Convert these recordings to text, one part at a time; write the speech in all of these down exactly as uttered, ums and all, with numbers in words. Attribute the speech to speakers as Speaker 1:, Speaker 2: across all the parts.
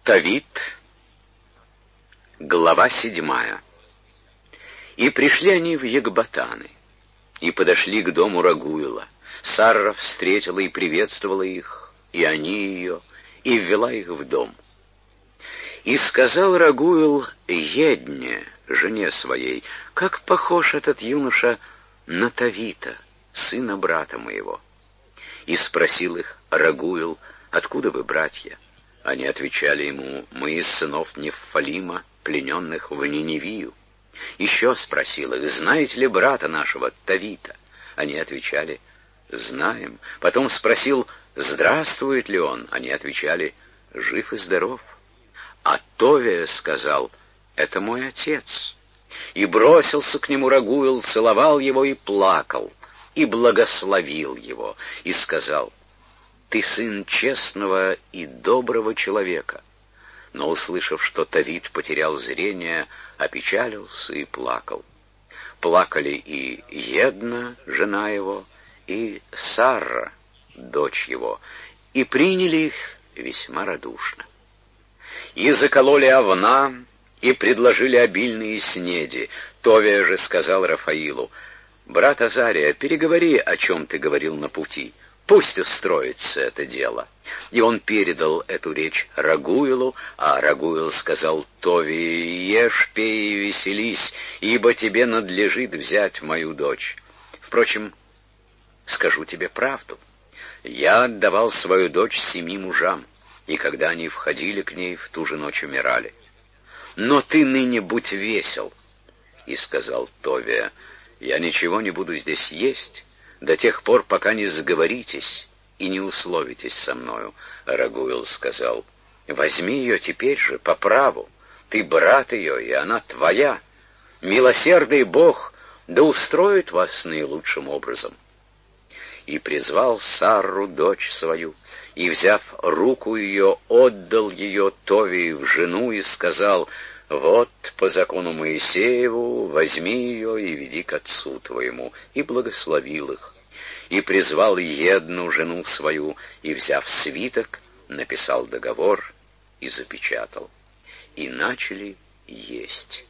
Speaker 1: Тавит, глава седьмая. И пришли они в Екбатаны, и подошли к дому Рагуила. Сарра встретила и приветствовала их, и они ее, и ввела их в дом. И сказал Рагуил Едне, жене своей: как похож этот юноша на Тавита, сына брата моего. И спросил их Рагуил: откуда вы, братья? Они отвечали ему: мы из сынов Неффалима, плененных в Ниневию. Еще спросил их: знаете ли брата нашего Тавита? Они отвечали: знаем. Потом спросил: здравствует ли он? Они отвечали: жив и здоров. А Товия сказал: это мой отец. И бросился к нему Рагуил, целовал его и плакал, и благословил его, и сказал: ты сын честного и доброго человека. Но, услышав, что Тавит потерял зрение, опечалился и плакал. Плакали и Една, жена его, и Сарра, дочь его, и приняли их весьма радушно. И закололи овна, и предложили обильные снеди. Товия же сказал Рафаилу: брат Азария, переговори, о чем ты говорил на пути. Пусть устроится это дело. И он передал эту речь Рагуилу, а Рагуил сказал Товии: ешь, пей и веселись, ибо тебе надлежит взять мою дочь. Впрочем, скажу тебе правду. Я отдавал свою дочь семи мужам, и когда они входили к ней, в ту же ночь умирали. Но ты ныне будь весел. И сказал Товия: я ничего не буду здесь есть до тех пор, пока не заговоритесь и не условитесь со мною. Рагуил сказал: возьми ее теперь же по праву, ты брат ее, и она твоя. Милосердный Бог да устроит вас наилучшим образом. И призвал Сарру, дочь свою, и, взяв руку ее, отдал ее Товии в жену и сказал: вот, по закону Моисееву, возьми ее и веди к отцу твоему, и благословил их. И призвал Едну, жену свою, и, взяв свиток, написал договор и запечатал. И начали есть.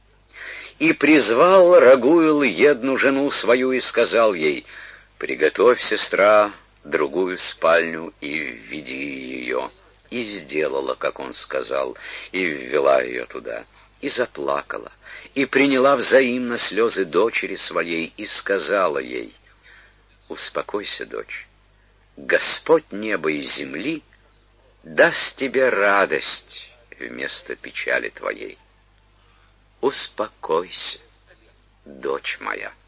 Speaker 1: И призвал Рагуил Едну, жену свою, и сказал ей: приготовь, сестра, другую спальню и введи ее. И сделала, как он сказал, и ввела ее туда, и заплакала, и приняла взаимно слезы дочери своей, и сказала ей: успокойся, дочь, Господь неба и земли даст тебе радость вместо печали твоей. Успокойся, дочь моя.